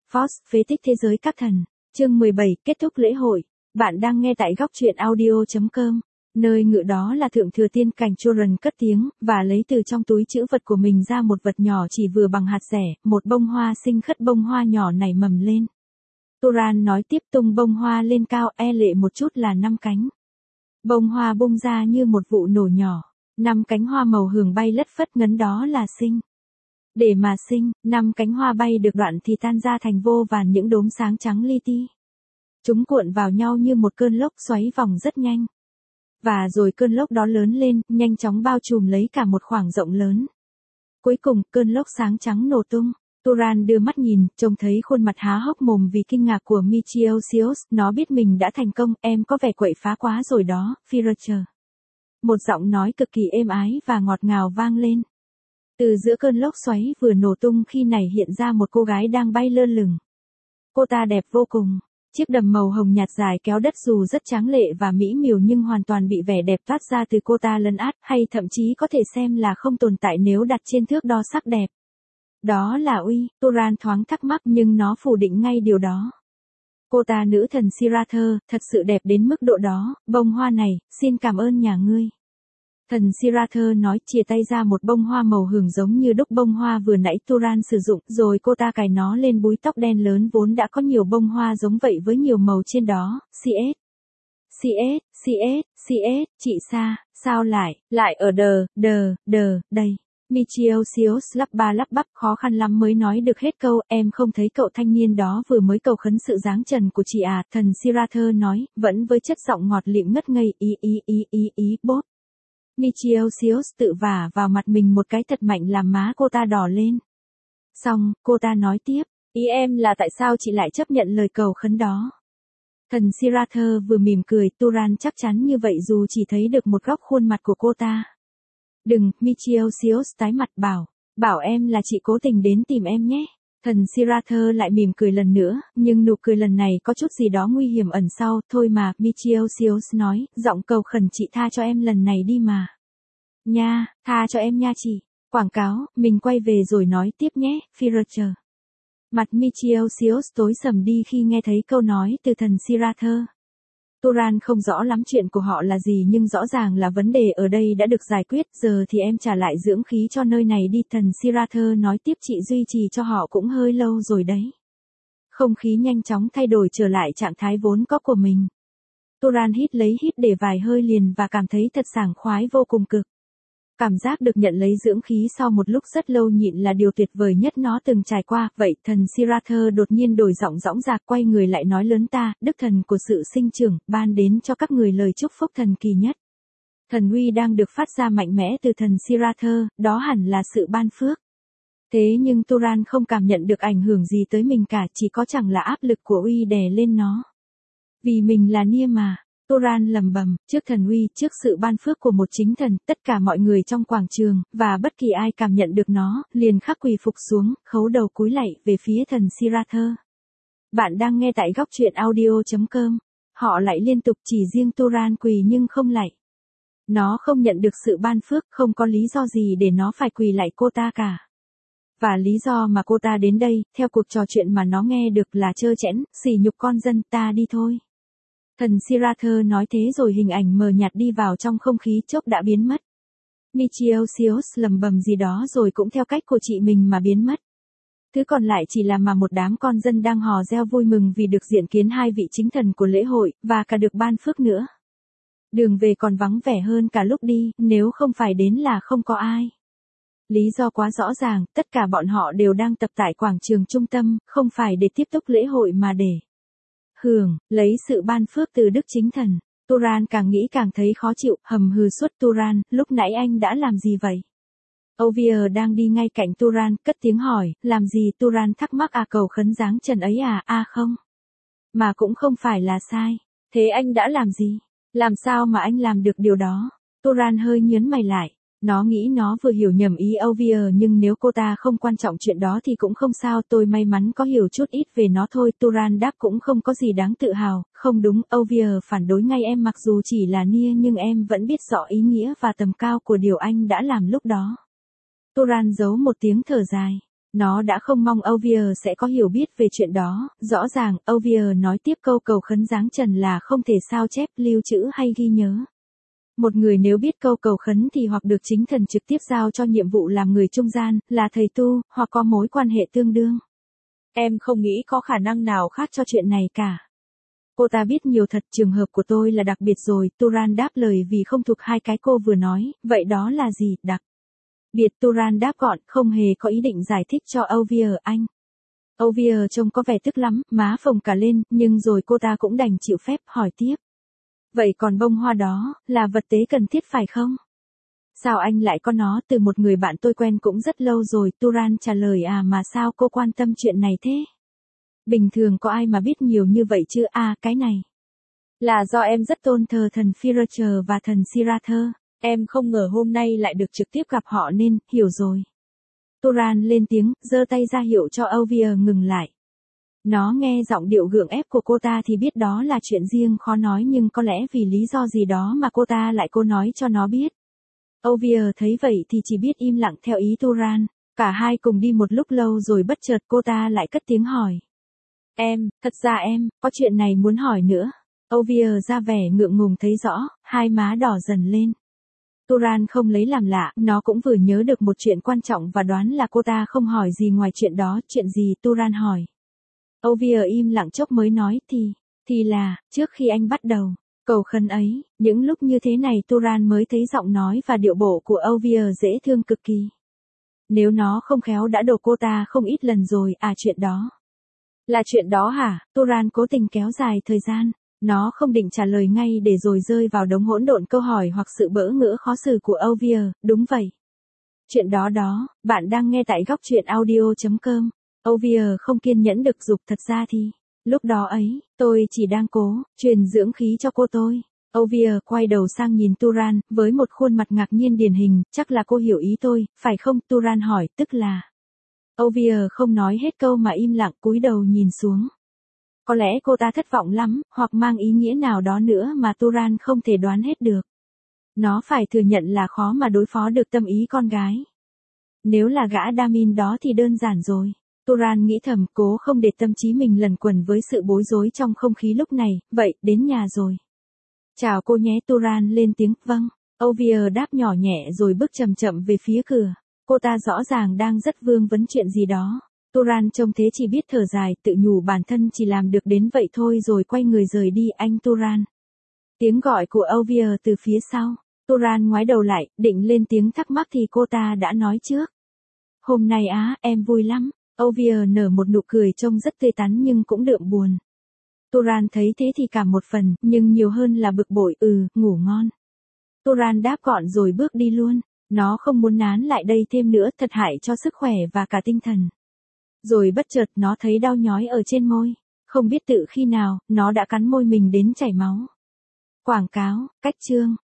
Force, phế tích thế giới các thần. Chương 17, kết thúc lễ hội. Bạn đang nghe tại góc truyện audio.com. Nơi ngự đó là thượng thừa tiên cảnh Choron cất tiếng, và lấy từ trong túi trữ vật của mình ra một vật nhỏ chỉ vừa bằng hạt rẻ, một bông hoa xinh khất, bông hoa nhỏ nảy mầm lên. Turan nói tiếp, tung bông hoa lên cao, lệ một chút là 5 cánh. Bông hoa bung ra như một vụ nổ nhỏ, 5 cánh hoa màu hường bay lất phất, ngấn đó là sinh. Để mà sinh, 5 cánh hoa bay được đoạn thì tan ra thành vô vàn những đốm sáng trắng li ti. Chúng cuộn vào nhau như một cơn lốc xoáy vòng rất nhanh. Và rồi cơn lốc đó lớn lên, nhanh chóng bao trùm lấy cả một khoảng rộng lớn. Cuối cùng, cơn lốc sáng trắng nổ tung. Turan đưa mắt nhìn, trông thấy khuôn mặt há hốc mồm vì kinh ngạc của Michiosios, nó biết mình đã thành công, em có vẻ quậy phá quá rồi đó, Firacher. Một giọng nói cực kỳ êm ái và ngọt ngào vang lên. Từ giữa cơn lốc xoáy vừa nổ tung khi này hiện ra một cô gái đang bay lơ lửng. Cô ta đẹp vô cùng. Chiếc đầm màu hồng nhạt dài kéo đất dù rất tráng lệ và mỹ miều nhưng hoàn toàn bị vẻ đẹp toát ra từ cô ta lấn át, hay thậm chí có thể xem là không tồn tại nếu đặt trên thước đo sắc đẹp. Đó là Uy, Turan thoáng thắc mắc nhưng nó phủ định ngay điều đó. Cô ta nữ thần Sirather, thật sự đẹp đến mức độ đó, bông hoa này, xin cảm ơn nhà ngươi. Thần Sirather nói, chìa tay ra một bông hoa màu hường giống như đúc bông hoa vừa nãy Turan sử dụng, rồi cô ta cài nó lên búi tóc đen lớn vốn đã có nhiều bông hoa giống vậy với nhiều màu trên đó. CS, chị sao lại ở đây. Michiosios lắp ba lắp bắp, khó khăn lắm mới nói được hết câu, em không thấy cậu thanh niên đó vừa mới cầu khấn sự giáng trần của chị à, thần Sirather nói, vẫn với chất giọng ngọt lịm ngất ngây, bốp. Michiosios tự vả vào mặt mình một cái thật mạnh làm má cô ta đỏ lên. Xong, cô ta nói tiếp, ý em là tại sao chị lại chấp nhận lời cầu khấn đó. Thần Sirather vừa mỉm cười, Turan chắc chắn như vậy dù chỉ thấy được một góc khuôn mặt của cô ta. Đừng, Michiosios tái mặt bảo em là chị cố tình đến tìm em nhé. Thần Sirather lại mỉm cười lần nữa, nhưng nụ cười lần này có chút gì đó nguy hiểm ẩn sau, thôi mà, Michiosios nói, giọng cầu khẩn chị tha cho em lần này đi mà. Nha, tha cho em nha chị. Quảng cáo, mình quay về rồi nói tiếp nhé, Firacher. Mặt Michiosios tối sầm đi khi nghe thấy câu nói từ thần Sirather. Turan không rõ lắm chuyện của họ là gì nhưng rõ ràng là vấn đề ở đây đã được giải quyết, giờ thì em trả lại dưỡng khí cho nơi này đi. Thần Sirather nói tiếp, chị duy trì cho họ cũng hơi lâu rồi đấy. Không khí nhanh chóng thay đổi trở lại trạng thái vốn có của mình. Turan hít để vài hơi liền và cảm thấy thật sảng khoái vô cùng cực. Cảm giác được nhận lấy dưỡng khí sau một lúc rất lâu nhịn là điều tuyệt vời nhất nó từng trải qua. Vậy thần Sirather đột nhiên đổi giọng dõng dạc, quay người lại nói lớn, ta, đức thần của sự sinh trưởng, ban đến cho các người lời chúc phúc thần kỳ nhất. Thần uy đang được phát ra mạnh mẽ từ thần Sirather, đó hẳn là sự ban phước. Thế nhưng Turan không cảm nhận được ảnh hưởng gì tới mình cả, chỉ có chẳng là áp lực của uy đè lên nó. Vì mình là Nia mà. Turan lầm bầm, trước thần uy, trước sự ban phước của một chính thần, tất cả mọi người trong quảng trường, và bất kỳ ai cảm nhận được nó, liền khắc quỳ phục xuống, khấu đầu cúi lạy về phía thần Sirather. Bạn đang nghe tại góc truyện audio.com. Họ lại liên tục, chỉ riêng Turan quỳ nhưng không lạy. Nó không nhận được sự ban phước, không có lý do gì để nó phải quỳ lạy cô ta cả. Và lý do mà cô ta đến đây, theo cuộc trò chuyện mà nó nghe được là trơ trẽn, sỉ nhục con dân, ta đi thôi. Thần Sirather nói thế rồi hình ảnh mờ nhạt đi vào trong không khí, chốc đã biến mất. Michiosios lầm bầm gì đó rồi cũng theo cách của chị mình mà biến mất. Thứ còn lại chỉ là mà một đám con dân đang hò reo vui mừng vì được diện kiến hai vị chính thần của lễ hội, và cả được ban phước nữa. Đường về còn vắng vẻ hơn cả lúc đi, nếu không phải đến là không có ai. Lý do quá rõ ràng, tất cả bọn họ đều đang tập tại quảng trường trung tâm, không phải để tiếp tục lễ hội mà để lấy sự ban phước từ đức chính thần. Turan càng nghĩ càng thấy khó chịu, hầm hừ suốt. Turan, lúc nãy anh đã làm gì vậy? Ovier đang đi ngay cạnh Turan, cất tiếng hỏi, làm gì? Turan thắc mắc, cầu khấn giáng trần ấy à? Không. Mà cũng không phải là sai. Thế anh đã làm gì? Làm sao mà anh làm được điều đó? Turan hơi nhớn mày lại. Nó nghĩ nó vừa hiểu nhầm ý Ovier nhưng nếu cô ta không quan trọng chuyện đó thì cũng không sao, tôi may mắn có hiểu chút ít về nó thôi. Turan đáp, cũng không có gì đáng tự hào. Không đúng, Ovier phản đối ngay, em mặc dù chỉ là Nia nhưng em vẫn biết rõ ý nghĩa và tầm cao của điều anh đã làm lúc đó. Turan giấu một tiếng thở dài. Nó đã không mong Ovia sẽ có hiểu biết về chuyện đó, rõ ràng, Ovia nói tiếp câu cầu khấn giáng trần là không thể sao chép, lưu trữ hay ghi nhớ. Một người nếu biết câu cầu khấn thì hoặc được chính thần trực tiếp giao cho nhiệm vụ làm người trung gian, là thầy tu, hoặc có mối quan hệ tương đương. Em không nghĩ có khả năng nào khác cho chuyện này cả. Cô ta biết nhiều thật, trường hợp của tôi là đặc biệt rồi, Turan đáp lời vì không thuộc hai cái cô vừa nói, vậy đó là gì, đặc biệt Turan đáp gọn, không hề có ý định giải thích cho Ovia anh. Ovia trông có vẻ tức lắm, má phồng cả lên, nhưng rồi cô ta cũng đành chịu phép hỏi tiếp. Vậy còn bông hoa đó, là vật tế cần thiết phải không? Sao anh lại có nó từ một người bạn tôi quen cũng rất lâu rồi, Turan trả lời mà sao cô quan tâm chuyện này thế? Bình thường có ai mà biết nhiều như vậy chứ cái này. Là do em rất tôn thờ thần Firacher và thần Sirather, em không ngờ hôm nay lại được trực tiếp gặp họ nên, hiểu rồi. Turan lên tiếng, giơ tay ra hiệu cho Ovia ngừng lại. Nó nghe giọng điệu gượng ép của cô ta thì biết đó là chuyện riêng khó nói nhưng có lẽ vì lý do gì đó mà cô ta lại cố nói cho nó biết. Ovia thấy vậy thì chỉ biết im lặng theo ý Turan. Cả hai cùng đi một lúc lâu rồi bất chợt cô ta lại cất tiếng hỏi. Thật ra em, có chuyện này muốn hỏi nữa. Ovia ra vẻ ngượng ngùng thấy rõ, hai má đỏ dần lên. Turan không lấy làm lạ, nó cũng vừa nhớ được một chuyện quan trọng và đoán là cô ta không hỏi gì ngoài chuyện đó, chuyện gì Turan hỏi. Ovia im lặng chốc mới nói, thì là, trước khi anh bắt đầu cầu khấn ấy, những lúc như thế này Turan mới thấy giọng nói và điệu bộ của Ovia dễ thương cực kỳ. Nếu nó không khéo đã đổ cô ta không ít lần rồi, chuyện đó. Là chuyện đó hả? Turan cố tình kéo dài thời gian. Nó không định trả lời ngay để rồi rơi vào đống hỗn độn câu hỏi hoặc sự bỡ ngỡ khó xử của Ovia, đúng vậy. Chuyện đó, bạn đang nghe tại góc truyện audio.com. Ovia không kiên nhẫn được giục thật ra thì, lúc đó ấy, tôi chỉ đang cố, truyền dưỡng khí cho cô tôi. Ovia quay đầu sang nhìn Turan, với một khuôn mặt ngạc nhiên điển hình, chắc là cô hiểu ý tôi, phải không? Turan hỏi, tức là. Ovia không nói hết câu mà im lặng cúi đầu nhìn xuống. Có lẽ cô ta thất vọng lắm, hoặc mang ý nghĩa nào đó nữa mà Turan không thể đoán hết được. Nó phải thừa nhận là khó mà đối phó được tâm ý con gái. Nếu là gã Damin đó thì đơn giản rồi. Turan nghĩ thầm, cố không để tâm trí mình lẩn quẩn với sự bối rối trong không khí lúc này, vậy, đến nhà rồi. Chào cô nhé, Turan lên tiếng, vâng. Ovia đáp nhỏ nhẹ rồi bước chậm chậm về phía cửa. Cô ta rõ ràng đang rất vương vấn chuyện gì đó. Turan trông thế chỉ biết thở dài, tự nhủ bản thân chỉ làm được đến vậy thôi rồi quay người rời đi, anh Turan. Tiếng gọi của Ovia từ phía sau. Turan ngoái đầu lại, định lên tiếng thắc mắc thì cô ta đã nói trước. Hôm nay em vui lắm. Ovia nở một nụ cười trông rất tươi tắn nhưng cũng đượm buồn. Turan thấy thế thì cảm một phần, nhưng nhiều hơn là bực bội, ngủ ngon. Turan đáp gọn rồi bước đi luôn. Nó không muốn nán lại đây thêm nữa, thật hại cho sức khỏe và cả tinh thần. Rồi bất chợt nó thấy đau nhói ở trên môi. Không biết tự khi nào, nó đã cắn môi mình đến chảy máu. Quảng cáo, cách chương.